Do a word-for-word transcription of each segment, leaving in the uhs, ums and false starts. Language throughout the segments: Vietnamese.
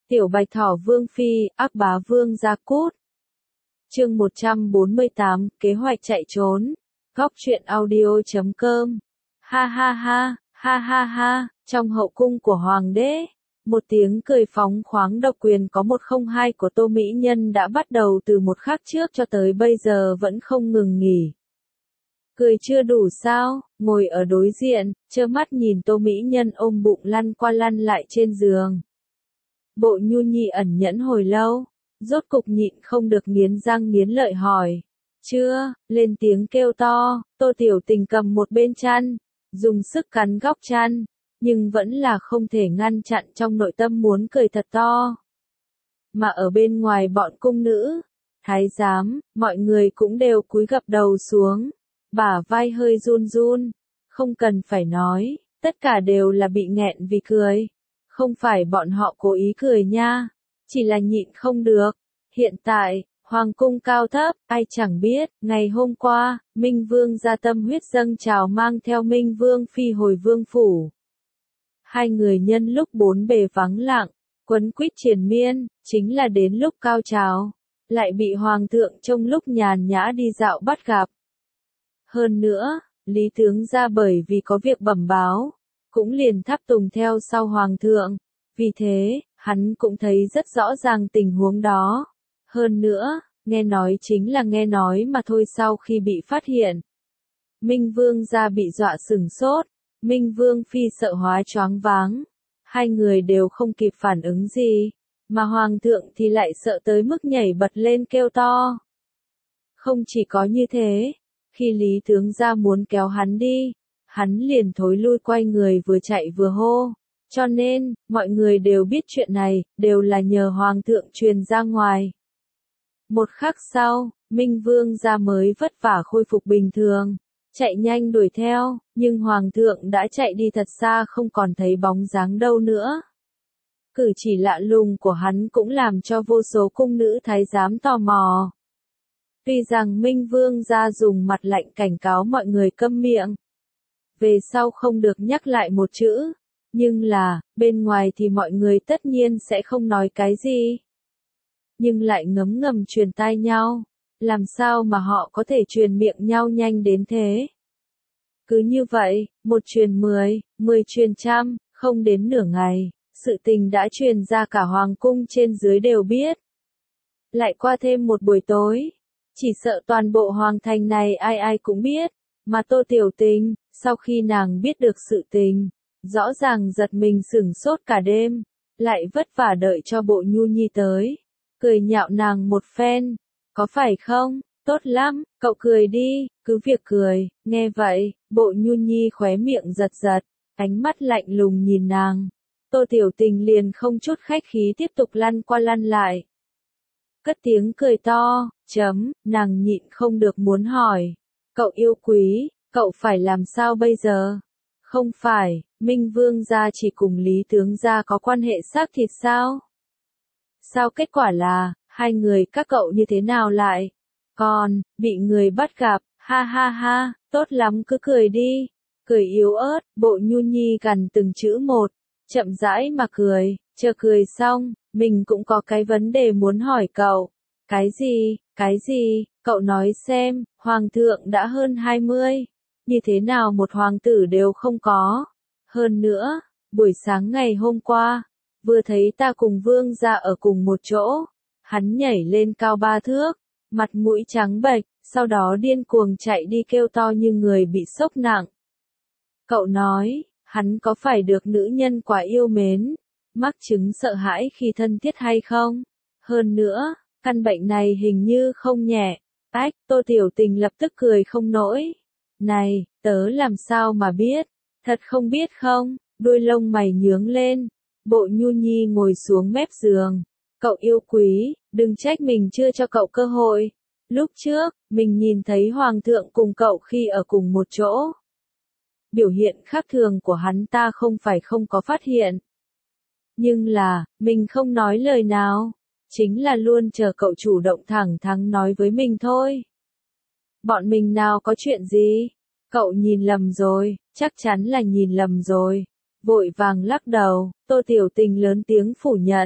Tiểu Bạch Thỏ Vương Phi, ác bá Vương Gia Cút. Chương một trăm bốn mươi tám, kế hoạch chạy trốn. Góc truyện audio chấm com. Ha ha ha, ha ha ha, trong hậu cung của hoàng đế, một tiếng cười phóng khoáng độc quyền có một không hai của Tô Mỹ Nhân đã bắt đầu từ một khắc trước cho tới bây giờ vẫn không ngừng nghỉ. Cười chưa đủ sao, ngồi ở đối diện, trơ mắt nhìn Tô Mỹ Nhân ôm bụng lăn qua lăn lại trên giường. Bộ Nhu Nhi ẩn nhẫn hồi lâu, rốt cục nhịn không được nghiến răng nghiến lợi hỏi. Chưa, lên tiếng kêu to, Tô Tiểu Tình cầm một bên chăn, dùng sức cắn góc chăn, nhưng vẫn là không thể ngăn chặn trong nội tâm muốn cười thật to. Mà ở bên ngoài bọn cung nữ, thái giám, mọi người cũng đều cúi gập đầu xuống, bả vai hơi run run, không cần phải nói, tất cả đều là bị nghẹn vì cười. Không phải bọn họ cố ý cười nha, chỉ là nhịn không được. Hiện tại, hoàng cung cao thấp, ai chẳng biết, ngày hôm qua, Minh Vương ra tâm huyết dâng trào mang theo Minh Vương Phi hồi vương phủ. Hai người nhân lúc bốn bề vắng lặng, quấn quýt triền miên, chính là đến lúc cao trào, lại bị hoàng thượng trong lúc nhàn nhã đi dạo bắt gặp. Hơn nữa, Lý tướng ra bởi vì có việc bẩm báo, cũng liền tháp tùng theo sau hoàng thượng, vì thế, hắn cũng thấy rất rõ ràng tình huống đó. Hơn nữa, nghe nói chính là nghe nói mà thôi. Sau khi bị phát hiện, Minh Vương gia bị dọa sửng sốt, Minh Vương Phi sợ hóa choáng váng, hai người đều không kịp phản ứng gì, mà hoàng thượng thì lại sợ tới mức nhảy bật lên kêu to. Không chỉ có như thế, khi Lý tướng gia muốn kéo hắn đi, hắn liền thối lui quay người vừa chạy vừa hô, cho nên, mọi người đều biết chuyện này, đều là nhờ hoàng thượng truyền ra ngoài. Một khắc sau, Minh Vương gia mới vất vả khôi phục bình thường, chạy nhanh đuổi theo, nhưng hoàng thượng đã chạy đi thật xa không còn thấy bóng dáng đâu nữa. Cử chỉ lạ lùng của hắn cũng làm cho vô số cung nữ thái giám tò mò. Tuy rằng Minh Vương gia dùng mặt lạnh cảnh cáo mọi người câm miệng, về sau không được nhắc lại một chữ, nhưng là, bên ngoài thì mọi người tất nhiên sẽ không nói cái gì. Nhưng lại ngấm ngầm truyền tai nhau, làm sao mà họ có thể truyền miệng nhau nhanh đến thế. Cứ như vậy, một truyền mười, mười truyền trăm, không đến nửa ngày, sự tình đã truyền ra cả hoàng cung trên dưới đều biết. Lại qua thêm một buổi tối, chỉ sợ toàn bộ hoàng thành này ai ai cũng biết. Mà Tô Tiểu Tình, sau khi nàng biết được sự tình, rõ ràng giật mình sửng sốt cả đêm, lại vất vả đợi cho Bộ Nhu Nhi tới, cười nhạo nàng một phen, có phải không, tốt lắm, cậu cười đi, cứ việc cười. Nghe vậy, Bộ Nhu Nhi khóe miệng giật giật, ánh mắt lạnh lùng nhìn nàng, Tô Tiểu Tình liền không chút khách khí tiếp tục lăn qua lăn lại. Cất tiếng cười to, chấm, nàng nhịn không được muốn hỏi. Cậu yêu quý, cậu phải làm sao bây giờ? Không phải, Minh Vương gia chỉ cùng Lý tướng gia có quan hệ xác thịt sao? Sao kết quả là, hai người các cậu như thế nào lại? Còn, bị người bắt gặp, ha ha ha, tốt lắm cứ cười đi. Cười yếu ớt, Bộ Nhu Nhi gằn từng chữ một, chậm rãi mà cười, chờ cười xong, mình cũng có cái vấn đề muốn hỏi cậu. Cái gì, cái gì, cậu nói xem, hoàng thượng đã hơn hai mươi, như thế nào một hoàng tử đều không có. Hơn nữa, buổi sáng ngày hôm qua, vừa thấy ta cùng vương gia ở cùng một chỗ, hắn nhảy lên cao ba thước, mặt mũi trắng bệch, sau đó điên cuồng chạy đi kêu to như người bị sốc nặng. Cậu nói, hắn có phải được nữ nhân quá yêu mến, mắc chứng sợ hãi khi thân thiết hay không? Hơn nữa, căn bệnh này hình như không nhẹ. Ách, Tô Tiểu Tình lập tức cười không nổi. Này, tớ làm sao mà biết? Thật không biết không? Đuôi lông mày nhướng lên. Bộ Nhu Nhi ngồi xuống mép giường. Cậu yêu quý, đừng trách mình chưa cho cậu cơ hội. Lúc trước, mình nhìn thấy hoàng thượng cùng cậu khi ở cùng một chỗ. Biểu hiện khác thường của hắn ta không phải không có phát hiện. Nhưng là, mình không nói lời nào. Chính là luôn chờ cậu chủ động thẳng thắn nói với mình thôi. Bọn mình nào có chuyện gì? Cậu nhìn lầm rồi, chắc chắn là nhìn lầm rồi. Vội vàng lắc đầu, Tô Tiểu Tình lớn tiếng phủ nhận.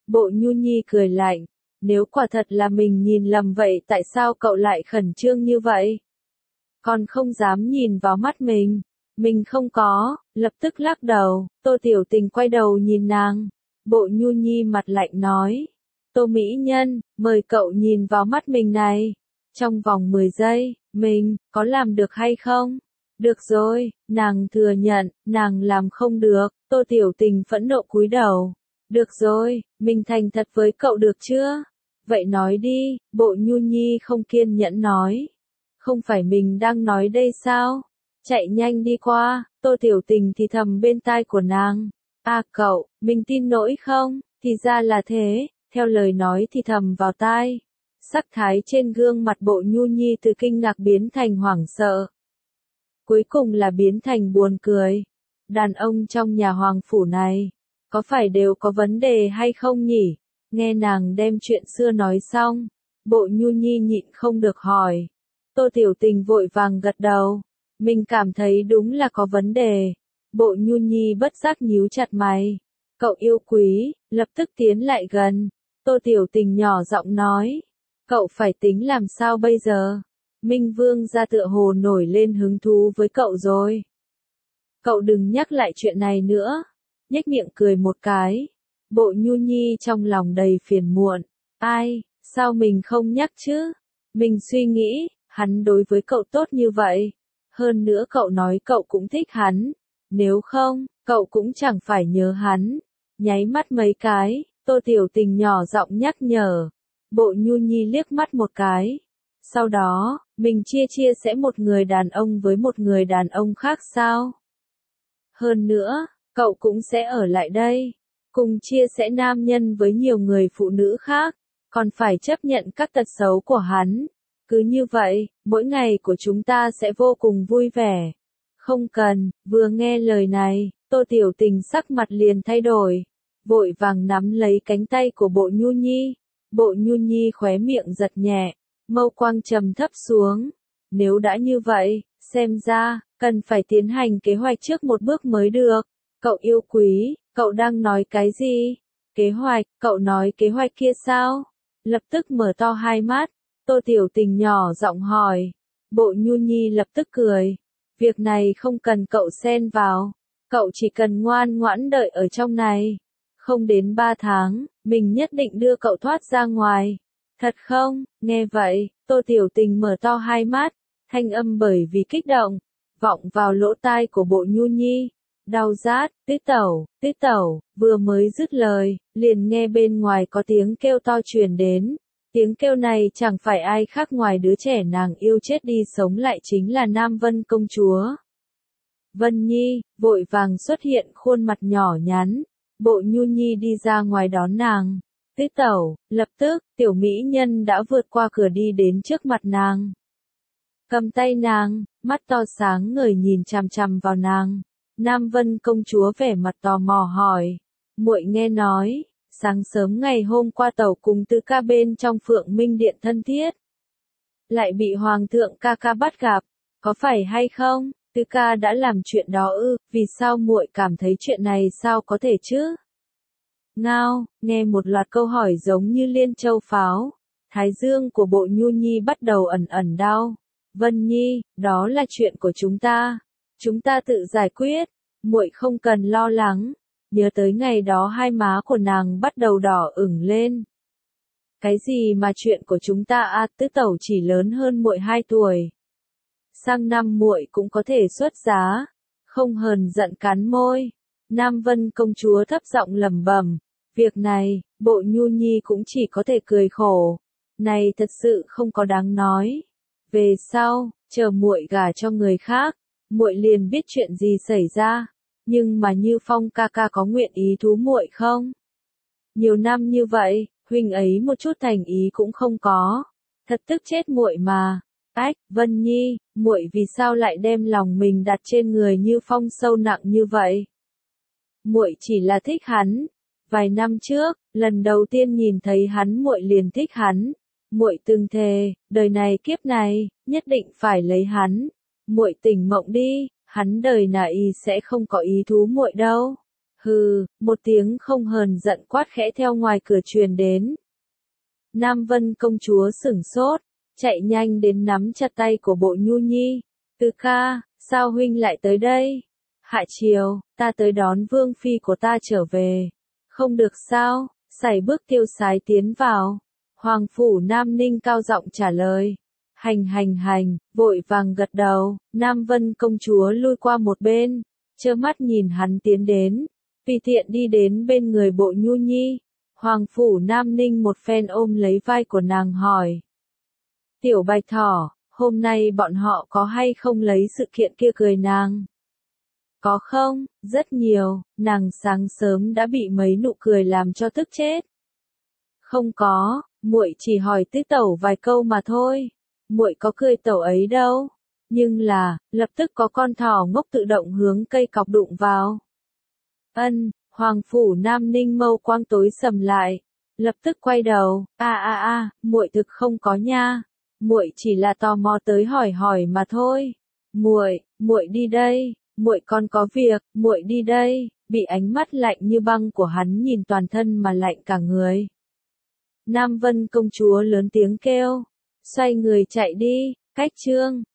Bộ Nhu Nhi cười lạnh, nếu quả thật là mình nhìn lầm vậy tại sao cậu lại khẩn trương như vậy? Còn không dám nhìn vào mắt mình. Mình không có, lập tức lắc đầu. Tô Tiểu Tình quay đầu nhìn nàng. Bộ Nhu Nhi mặt lạnh nói, Tô Mỹ Nhân, mời cậu nhìn vào mắt mình này. Trong vòng mười giây, mình, có làm được hay không? Được rồi, nàng thừa nhận, nàng làm không được. Tô Tiểu Tình phẫn nộ cúi đầu. Được rồi, mình thành thật với cậu được chưa? Vậy nói đi, Bộ Nhu Nhi không kiên nhẫn nói. Không phải mình đang nói đây sao? Chạy nhanh đi qua. Tô Tiểu Tình thì thầm bên tai của nàng. À cậu, mình tin nổi không? Thì ra là thế, theo lời nói thì thầm vào tai. Sắc thái trên gương mặt Bộ Nhu Nhi từ kinh ngạc biến thành hoảng sợ. Cuối cùng là biến thành buồn cười. Đàn ông trong nhà hoàng phủ này, có phải đều có vấn đề hay không nhỉ? Nghe nàng đem chuyện xưa nói xong, Bộ Nhu Nhi nhịn không được hỏi. Tô Tiểu Tình vội vàng gật đầu. Mình cảm thấy đúng là có vấn đề. Bộ Nhu Nhi bất giác nhíu chặt mày. Cậu yêu quý, lập tức tiến lại gần. Tô Tiểu Tình nhỏ giọng nói. Cậu phải tính làm sao bây giờ? Minh Vương gia tựa hồ nổi lên hứng thú với cậu rồi. Cậu đừng nhắc lại chuyện này nữa. Nhếch miệng cười một cái. Bộ Nhu Nhi trong lòng đầy phiền muộn. Ai, sao mình không nhắc chứ? Mình suy nghĩ, hắn đối với cậu tốt như vậy. Hơn nữa cậu nói cậu cũng thích hắn. Nếu không, cậu cũng chẳng phải nhớ hắn. Nháy mắt mấy cái, Tô Tiểu Tình nhỏ giọng nhắc nhở. Bộ Nhu Nhi liếc mắt một cái. Sau đó, mình chia chia sẻ một người đàn ông với một người đàn ông khác sao? Hơn nữa, cậu cũng sẽ ở lại đây. Cùng chia sẻ nam nhân với nhiều người phụ nữ khác. Còn phải chấp nhận các tật xấu của hắn. Cứ như vậy, mỗi ngày của chúng ta sẽ vô cùng vui vẻ. Không cần, vừa nghe lời này, Tô Tiểu Tình sắc mặt liền thay đổi. Vội vàng nắm lấy cánh tay của Bộ Nhu Nhi. Bộ Nhu Nhi khóe miệng giật nhẹ, mâu quang trầm thấp xuống. Nếu đã như vậy, xem ra, cần phải tiến hành kế hoạch trước một bước mới được. Cậu yêu quý, cậu đang nói cái gì? Kế hoạch, cậu nói kế hoạch kia sao? Lập tức mở to hai mắt. Tô Tiểu Tình nhỏ giọng hỏi. Bộ Nhu Nhi lập tức cười. Việc này không cần cậu xen vào. Cậu chỉ cần ngoan ngoãn đợi ở trong này. Không đến ba tháng, mình nhất định đưa cậu thoát ra ngoài. Thật không? Nghe vậy, Tô Tiểu Tình mở to hai mắt. Thanh âm bởi vì kích động, vọng vào lỗ tai của Bộ Nhu Nhi. Đau rát, tít tẩu, tít tẩu, vừa mới dứt lời, liền nghe bên ngoài có tiếng kêu to truyền đến. Tiếng kêu này chẳng phải ai khác ngoài đứa trẻ nàng yêu chết đi sống lại chính là Nam Vân công chúa. Vân Nhi, vội vàng xuất hiện khuôn mặt nhỏ nhắn. Bộ Nhu Nhi đi ra ngoài đón nàng. Tít tẩu, lập tức, tiểu mỹ nhân đã vượt qua cửa đi đến trước mặt nàng. Cầm tay nàng, mắt to sáng ngời nhìn chằm chằm vào nàng. Nam Vân công chúa vẻ mặt tò mò hỏi. Muội nghe nói, sáng sớm ngày hôm qua tẩu cùng Tứ ca bên trong Phượng Minh Điện thân thiết. Lại bị Hoàng thượng ca ca bắt gặp, có phải hay không? Tứ ca đã làm chuyện đó ư, vì sao muội cảm thấy chuyện này sao có thể chứ? Ngao, nghe một loạt câu hỏi giống như liên châu pháo. Thái dương của Bộ Nhu Nhi bắt đầu ẩn ẩn đau. Vân Nhi, đó là chuyện của chúng ta. Chúng ta tự giải quyết, muội không cần lo lắng. Nhớ tới ngày đó hai má của nàng bắt đầu đỏ ửng lên. Cái gì mà chuyện của chúng ta a, Tứ tẩu chỉ lớn hơn muội hai tuổi. Sang năm muội cũng có thể xuất giá. Không hờn giận cắn môi. Nam Vân công chúa thấp giọng lẩm bẩm. Việc này, Bộ Nhu Nhi cũng chỉ có thể cười khổ. Này thật sự không có đáng nói. Về sau, chờ muội gả cho người khác, muội liền biết chuyện gì xảy ra. Nhưng mà Như Phong ca ca có nguyện ý thú muội không? Nhiều năm như vậy, huynh ấy một chút thành ý cũng không có. Thật tức chết muội mà. Ách, Vân Nhi, muội vì sao lại đem lòng mình đặt trên người Như Phong sâu nặng như vậy? Muội chỉ là thích hắn. Vài năm trước, lần đầu tiên nhìn thấy hắn muội liền thích hắn. Muội từng thề, đời này kiếp này, nhất định phải lấy hắn. Muội tỉnh mộng đi, hắn đời này sẽ không có ý thú muội đâu. Hừ, một tiếng không hờn giận quát khẽ theo ngoài cửa truyền đến. Nam Vân công chúa sửng sốt, chạy nhanh đến nắm chặt tay của Bộ Nhu Nhi. Từ ca, sao huynh lại tới đây? Hạ Triều, ta tới đón vương phi của ta trở về. Không được sao? Sải bước tiêu sái tiến vào. Hoàng phủ Nam Ninh cao giọng trả lời. Hành hành hành, vội vàng gật đầu. Nam Vân công chúa lui qua một bên, trơ mắt nhìn hắn tiến đến. Tùy tiện đi đến bên người Bộ Nhu Nhi. Hoàng phủ Nam Ninh một phen ôm lấy vai của nàng hỏi. Tiểu Bạch Thỏ, hôm nay bọn họ có hay không lấy sự kiện kia cười nàng? Có không? Rất nhiều, nàng sáng sớm đã bị mấy nụ cười làm cho tức chết. Không có, muội chỉ hỏi Tứ Tẩu vài câu mà thôi. Muội có cười Tẩu ấy đâu. Nhưng là, lập tức có con thỏ ngốc tự động hướng cây cọc đụng vào. Ân, Hoàng phủ Nam Ninh mâu quang tối sầm lại, lập tức quay đầu, a a a, muội thực không có nha, muội chỉ là tò mò tới hỏi hỏi mà thôi. Muội, muội đi đây, muội còn có việc, muội đi đây, bị ánh mắt lạnh như băng của hắn nhìn toàn thân mà lạnh cả người. Nam Vân công chúa lớn tiếng kêu, xoay người chạy đi, cách chương